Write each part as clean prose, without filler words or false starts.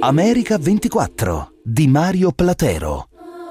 America 24 di Mario Platero.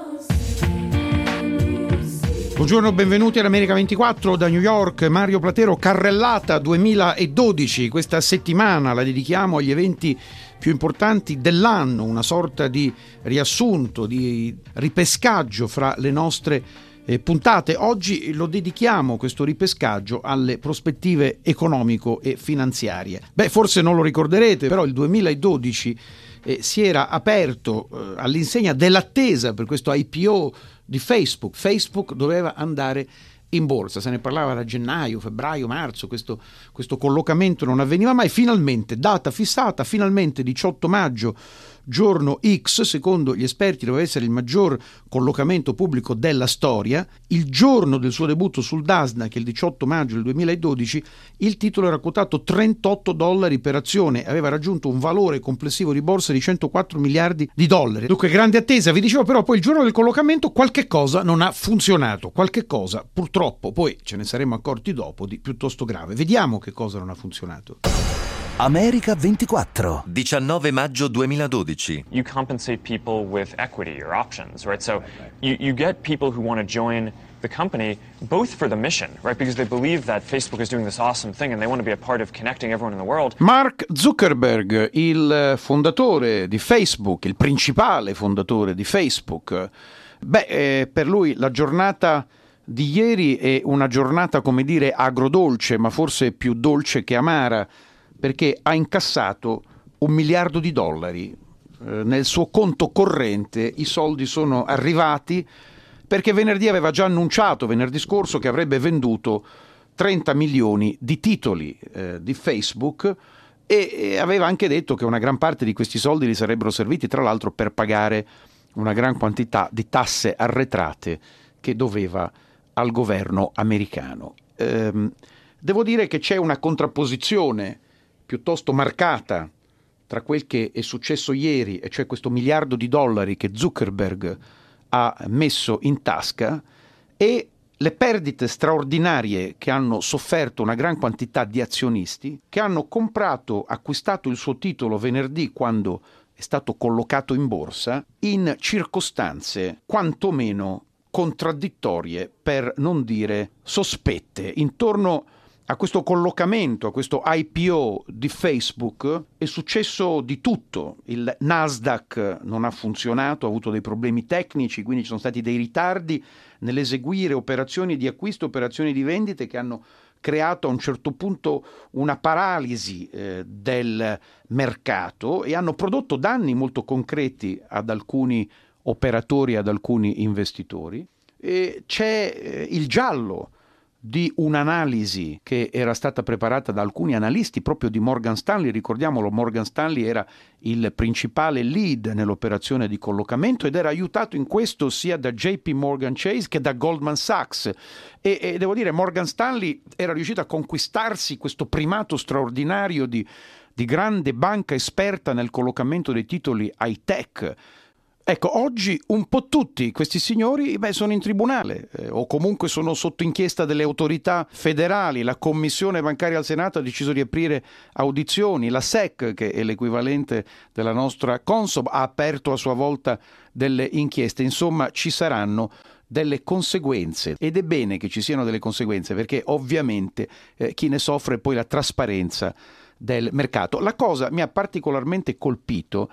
Buongiorno, benvenuti all'America 24 da New York. Mario Platero, Carrellata 2012. Questa settimana la dedichiamo agli eventi più importanti dell'anno, una sorta di riassunto, di ripescaggio fra le nostre puntate. Oggi lo dedichiamo, questo ripescaggio, alle prospettive economico e finanziarie. Forse non lo ricorderete, però il 2012 si era aperto all'insegna dell'attesa per questo IPO di Facebook. Facebook doveva andare in borsa, se ne parlava da gennaio, febbraio, marzo, questo collocamento non avveniva mai. Finalmente, data fissata, finalmente 18 maggio, giorno X, secondo gli esperti doveva essere il maggior collocamento pubblico della storia. Il giorno del suo debutto sul Nasdaq, il 18 maggio del 2012, il titolo era quotato $38 per azione, aveva raggiunto un valore complessivo di borsa di 104 miliardi di dollari. Dunque grande attesa, vi dicevo, però poi il giorno del collocamento qualche cosa non ha funzionato, qualche cosa purtroppo, poi ce ne saremmo accorti dopo, di piuttosto grave. Vediamo che cosa non ha funzionato. America 24. 19 maggio 2012. You compensate people with equity or options, right? So you get people who want to join the company both for the mission, right? Because they believe that Facebook is doing this awesome thing and they want to be a part of connecting everyone in the world. Mark Zuckerberg, il fondatore di Facebook, il principale fondatore di Facebook, per lui la giornata di ieri è una giornata, come dire, agrodolce, ma forse più dolce che amara, perché ha incassato $1 miliardo. Nel suo conto corrente i soldi sono arrivati perché venerdì aveva già annunciato, venerdì scorso, che avrebbe venduto 30 milioni di titoli di Facebook e aveva anche detto che una gran parte di questi soldi gli sarebbero serviti, tra l'altro, per pagare una gran quantità di tasse arretrate che doveva al governo americano. Devo dire che c'è una contrapposizione piuttosto marcata tra quel che è successo ieri, e cioè questo $1 miliardo che Zuckerberg ha messo in tasca, e le perdite straordinarie che hanno sofferto una gran quantità di azionisti che hanno acquistato il suo titolo venerdì, quando è stato collocato in borsa, in circostanze quantomeno contraddittorie, per non dire sospette. Intorno a questo collocamento, a questo IPO di Facebook, è successo di tutto. Il Nasdaq non ha funzionato, ha avuto dei problemi tecnici, quindi ci sono stati dei ritardi nell'eseguire operazioni di acquisto, operazioni di vendite, che hanno creato a un certo punto una paralisi del mercato e hanno prodotto danni molto concreti ad alcuni operatori, ad alcuni investitori. E c'è il giallo di un'analisi che era stata preparata da alcuni analisti proprio di Morgan Stanley. Ricordiamolo, Morgan Stanley era il principale lead nell'operazione di collocamento ed era aiutato in questo sia da JP Morgan Chase che da Goldman Sachs, e devo dire, Morgan Stanley era riuscito a conquistarsi questo primato straordinario di grande banca esperta nel collocamento dei titoli high tech. Ecco, oggi un po' tutti questi signori sono in tribunale o comunque sono sotto inchiesta delle autorità federali. La Commissione Bancaria al Senato ha deciso di aprire audizioni, la SEC, che è l'equivalente della nostra Consob, ha aperto a sua volta delle inchieste. Insomma, ci saranno delle conseguenze, ed è bene che ci siano delle conseguenze, perché ovviamente chi ne soffre poi la trasparenza del mercato. La cosa mi ha particolarmente colpito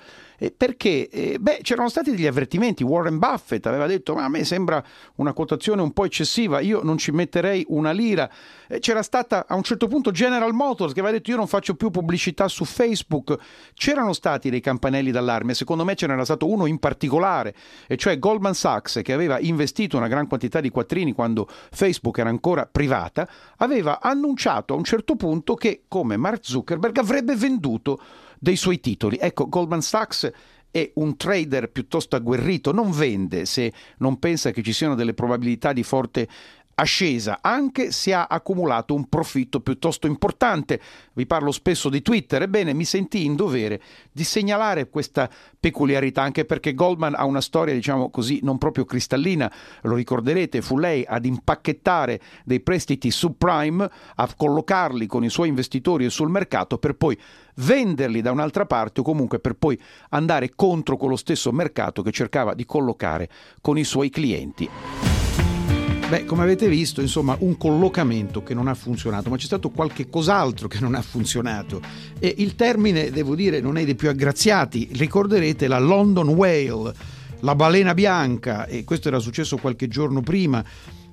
perché c'erano stati degli avvertimenti. Warren Buffett aveva detto: ma a me sembra una quotazione un po' eccessiva, io non ci metterei una lira. C'era stata a un certo punto General Motors che aveva detto: io non faccio più pubblicità su Facebook. C'erano stati dei campanelli d'allarme, secondo me ce n'era stato uno in particolare, e cioè Goldman Sachs, che aveva investito una gran quantità di quattrini quando Facebook era ancora privata, aveva annunciato a un certo punto che, come Mark Zuckerberg, avrebbe venduto dei suoi titoli. Ecco, Goldman Sachs è un trader piuttosto agguerrito, non vende se non pensa che ci siano delle probabilità di forte ascesa, anche se ha accumulato un profitto piuttosto importante. Vi parlo spesso di Twitter, ebbene mi sentii in dovere di segnalare questa peculiarità, anche perché Goldman ha una storia, diciamo così, non proprio cristallina. Lo ricorderete, fu lei ad impacchettare dei prestiti subprime, a collocarli con i suoi investitori sul mercato per poi venderli da un'altra parte, o comunque per poi andare contro quello stesso mercato che cercava di collocare con i suoi clienti. Beh, come avete visto, insomma, un collocamento che non ha funzionato, ma c'è stato qualche cos'altro che non ha funzionato. E il termine, devo dire, non è dei più aggraziati. Ricorderete la London Whale, la balena bianca, e questo era successo qualche giorno prima,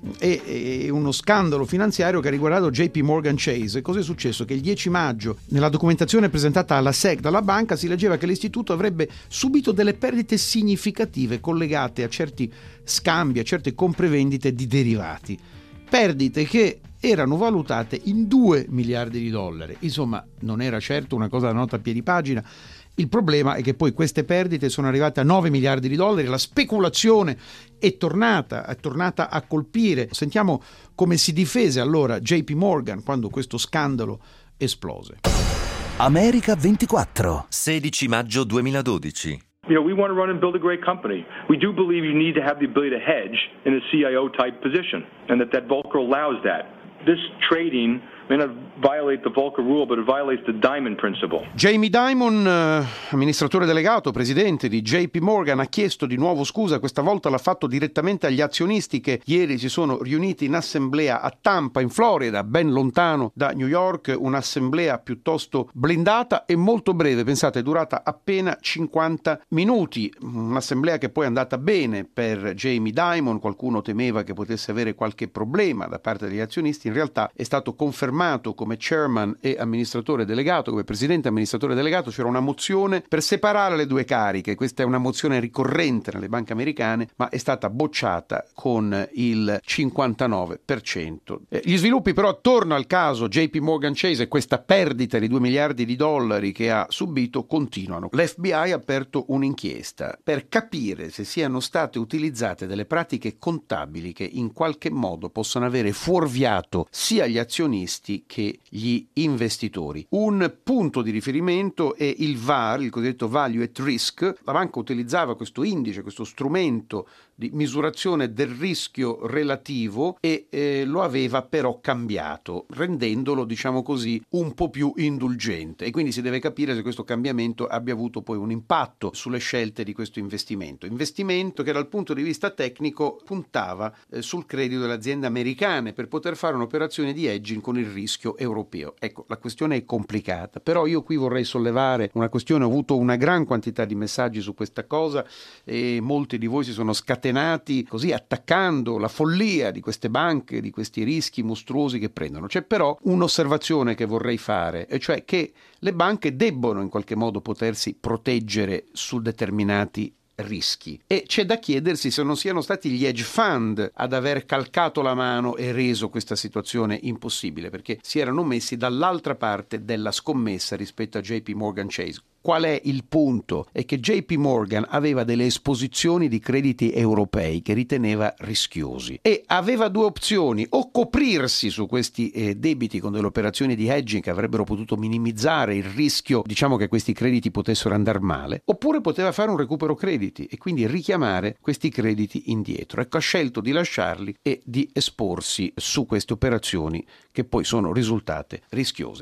e uno scandalo finanziario che ha riguardato JP Morgan Chase. Cos'è successo? Che il 10 maggio, nella documentazione presentata alla SEC dalla banca, si leggeva che l'istituto avrebbe subito delle perdite significative collegate a certi scambi, a certe compravendite di derivati. Perdite che erano valutate in 2 miliardi di dollari. Insomma, non era certo una cosa da nota a piedi pagina. Il problema è che poi queste perdite sono arrivate a 9 miliardi di dollari, la speculazione è tornata a colpire. Sentiamo come si difese allora JP Morgan quando questo scandalo esplose. America 24. 16 maggio 2012. We want to run and build a great company. We do believe you need to have the ability to hedge in a CIO type position, and that Volcker allows that. This trading may not violate the Volcker rule, but it violates the Diamond principle. Jamie Dimon, amministratore delegato, presidente di JP Morgan, ha chiesto di nuovo scusa. Questa volta l'ha fatto direttamente agli azionisti che ieri si sono riuniti in assemblea a Tampa, in Florida, ben lontano da New York, un'assemblea piuttosto blindata e molto breve. Pensate, è durata appena 50 minuti. Un'assemblea che poi è andata bene per Jamie Dimon. Qualcuno temeva che potesse avere qualche problema da parte degli azionisti. In realtà è stato confermato come chairman e amministratore delegato, come presidente e amministratore delegato. C'era una mozione per separare le due cariche. Questa è una mozione ricorrente nelle banche americane, ma è stata bocciata con il 59%. Gli sviluppi però attorno al caso JP Morgan Chase e questa perdita di 2 miliardi di dollari che ha subito continuano. L'FBI ha aperto un'inchiesta per capire se siano state utilizzate delle pratiche contabili che in qualche modo possano avere fuorviato sia gli azionisti che gli investitori. Un punto di riferimento è il VAR, il cosiddetto Value at Risk. La banca utilizzava questo indice, questo strumento di misurazione del rischio relativo e lo aveva però cambiato, rendendolo, diciamo così, un po' più indulgente, e quindi si deve capire se questo cambiamento abbia avuto poi un impatto sulle scelte di questo investimento che dal punto di vista tecnico puntava sul credito delle aziende americane per poter fare un'operazione di hedging con il rischio europeo. Ecco, la questione è complicata, però io qui vorrei sollevare una questione. Ho avuto una gran quantità di messaggi su questa cosa e molti di voi si sono scatenati così attaccando la follia di queste banche, di questi rischi mostruosi che prendono. C'è però un'osservazione che vorrei fare, e cioè che le banche debbono in qualche modo potersi proteggere su determinati rischi, e c'è da chiedersi se non siano stati gli hedge fund ad aver calcato la mano e reso questa situazione impossibile, perché si erano messi dall'altra parte della scommessa rispetto a JP Morgan Chase. Qual è il punto? È che JP Morgan aveva delle esposizioni di crediti europei che riteneva rischiosi e aveva due opzioni: o coprirsi su questi debiti con delle operazioni di hedging che avrebbero potuto minimizzare il rischio, diciamo, che questi crediti potessero andare male, oppure poteva fare un recupero crediti e quindi richiamare questi crediti indietro. Ecco, ha scelto di lasciarli e di esporsi su queste operazioni che poi sono risultate rischiose.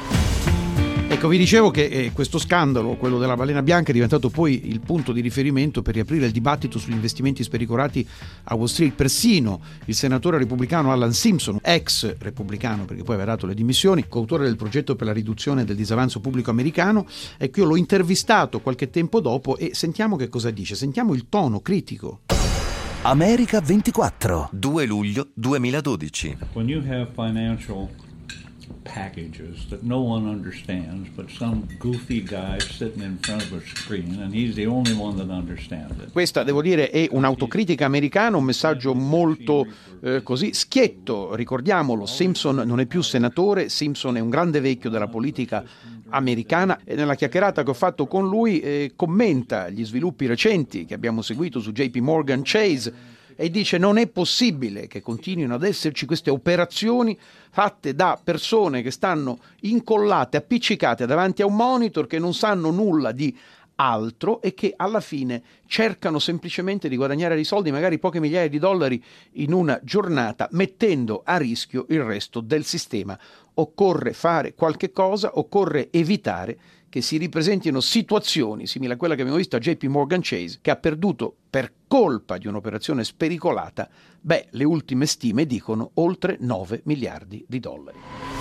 Ecco, vi dicevo che questo scandalo, quello della balena bianca, è diventato poi il punto di riferimento per riaprire il dibattito sugli investimenti spericolati a Wall Street. Persino il senatore repubblicano Alan Simpson, ex repubblicano perché poi aveva dato le dimissioni, coautore del progetto per la riduzione del disavanzo pubblico americano, ecco, io l'ho intervistato qualche tempo dopo e sentiamo che cosa dice, sentiamo il tono critico. America 24. 2 luglio 2012. When you have financial packages that no one understands, but some goofy guy sitting in front of a screen and he's the only one that understands it. Questa, devo dire, è un'autocritica americana, un messaggio molto così schietto. Ricordiamolo, Simpson non è più senatore, Simpson è un grande vecchio della politica americana e nella chiacchierata che ho fatto con lui commenta gli sviluppi recenti che abbiamo seguito su JP Morgan Chase e dice non è possibile che continuino ad esserci queste operazioni fatte da persone che stanno incollate, appiccicate davanti a un monitor, che non sanno nulla di altro e che alla fine cercano semplicemente di guadagnare dei soldi, magari poche migliaia di dollari in una giornata, mettendo a rischio il resto del sistema. Occorre fare qualche cosa, occorre evitare che si ripresentino situazioni simili a quella che abbiamo visto a JP Morgan Chase, che ha perduto per colpa di un'operazione spericolata, le ultime stime dicono oltre 9 miliardi di dollari.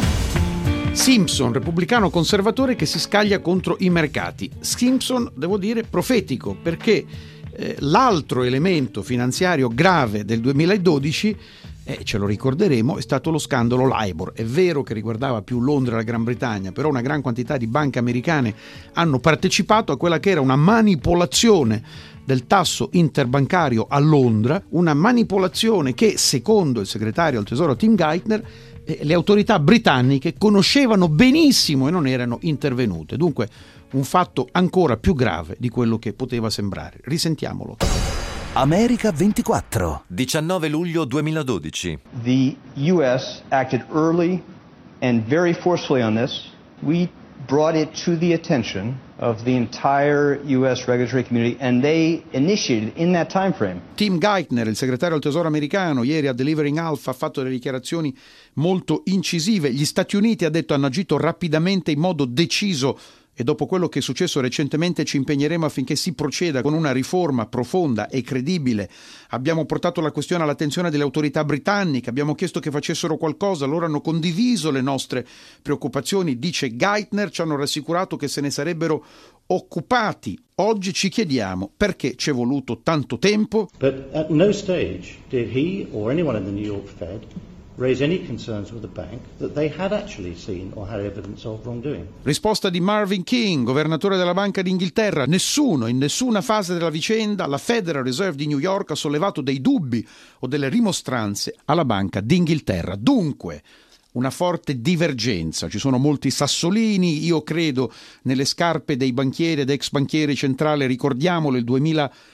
Simpson, repubblicano conservatore che si scaglia contro i mercati. Simpson, devo dire, profetico, perché l'altro elemento finanziario grave del 2012, ce lo ricorderemo, è stato lo scandalo LIBOR. È vero che riguardava più Londra e la Gran Bretagna, però una gran quantità di banche americane hanno partecipato a quella che era una manipolazione del tasso interbancario a Londra, una manipolazione che, secondo il segretario al Tesoro Tim Geithner, le autorità britanniche conoscevano benissimo e non erano intervenute. Dunque un fatto ancora più grave di quello che poteva sembrare. Risentiamolo. America 24. 19 luglio 2012. The U.S. acted early and very forcefully on this. We brought it to the attention of the entire U.S. regulatory community, and they initiated in that time frame. Tim Geithner, il segretario al Tesoro americano, ieri a Delivering Alpha ha fatto delle dichiarazioni molto incisive. Gli Stati Uniti, ha detto, hanno agito rapidamente, in modo deciso, e dopo quello che è successo recentemente ci impegneremo affinché si proceda con una riforma profonda e credibile. Abbiamo portato la questione all'attenzione delle autorità britanniche, abbiamo chiesto che facessero qualcosa, loro hanno condiviso le nostre preoccupazioni, dice Geithner, ci hanno rassicurato che se ne sarebbero occupati. Oggi ci chiediamo perché ci è voluto tanto tempo. But at no stage did he or anyone in the New York Fed raise any concerns with the bank that they had actually seen or had evidence of wrongdoing. Risposta di Marvin King, governatore della Banca d'Inghilterra. Nessuno, in nessuna fase della vicenda, la Federal Reserve di New York ha sollevato dei dubbi o delle rimostranze alla Banca d'Inghilterra. Dunque, una forte divergenza. Ci sono molti sassolini, io credo nelle scarpe dei banchieri ed ex banchieri centrali, ricordiamolo, il 2008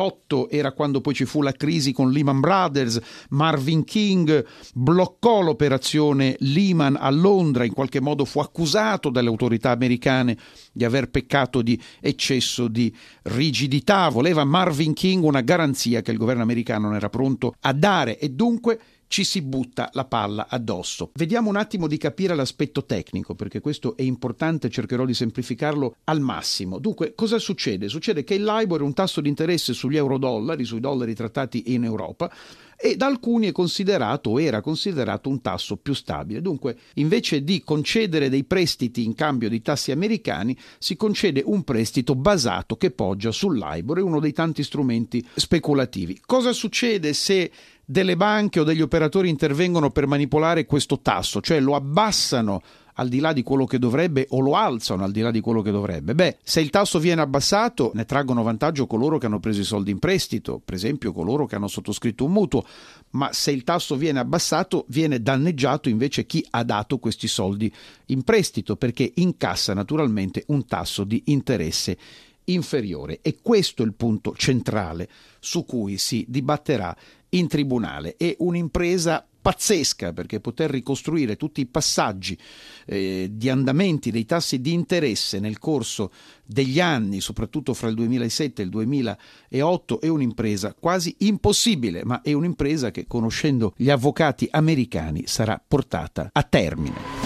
era quando poi ci fu la crisi con Lehman Brothers. Marvin King bloccò l'operazione Lehman a Londra, in qualche modo fu accusato dalle autorità americane di aver peccato di eccesso di rigidità. Voleva Marvin King una garanzia che il governo americano non era pronto a dare e dunque ci si butta la palla addosso. Vediamo un attimo di capire l'aspetto tecnico, perché questo è importante, cercherò di semplificarlo al massimo. Dunque, cosa succede? Succede che il LIBOR è un tasso di interesse sugli euro-dollari, sui dollari trattati in Europa, e da alcuni è considerato o era considerato un tasso più stabile. Dunque, invece di concedere dei prestiti in cambio di tassi americani, si concede un prestito basato che poggia sul LIBOR, è uno dei tanti strumenti speculativi. Cosa succede se delle banche o degli operatori intervengono per manipolare questo tasso, cioè lo abbassano al di là di quello che dovrebbe o lo alzano al di là di quello che dovrebbe? Se il tasso viene abbassato, ne traggono vantaggio coloro che hanno preso i soldi in prestito, per esempio coloro che hanno sottoscritto un mutuo, ma se il tasso viene abbassato viene danneggiato invece chi ha dato questi soldi in prestito, perché incassa naturalmente un tasso di interesse inferiore. E questo è il punto centrale su cui si dibatterà in tribunale. È un'impresa pazzesca, perché poter ricostruire tutti i passaggi di andamenti dei tassi di interesse nel corso degli anni, soprattutto fra il 2007 e il 2008, è un'impresa quasi impossibile, ma è un'impresa che, conoscendo gli avvocati americani, sarà portata a termine.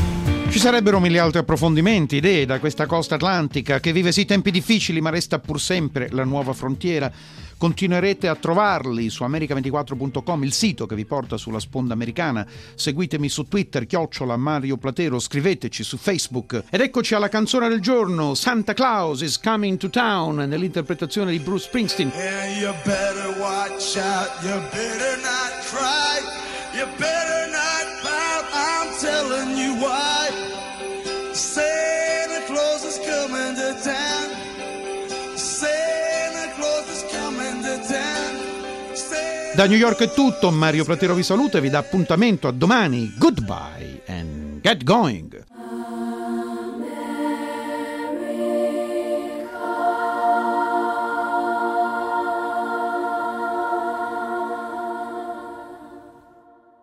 Ci sarebbero mille altri approfondimenti, idee da questa costa atlantica che vive sì tempi difficili ma resta pur sempre la nuova frontiera. Continuerete a trovarli su america24.com, il sito che vi porta sulla sponda americana. Seguitemi su Twitter, @Mario Platero, scriveteci su Facebook. Ed eccoci alla canzone del giorno, Santa Claus is Coming to Town, nell'interpretazione di Bruce Springsteen. Yeah, you better watch out, you better not cry, you better not pout, I'm telling you why. Santa Claus is coming to town. Santa Claus is coming to town. Da New York è tutto, Mario Platero vi saluta e vi dà appuntamento a domani. Goodbye and get going.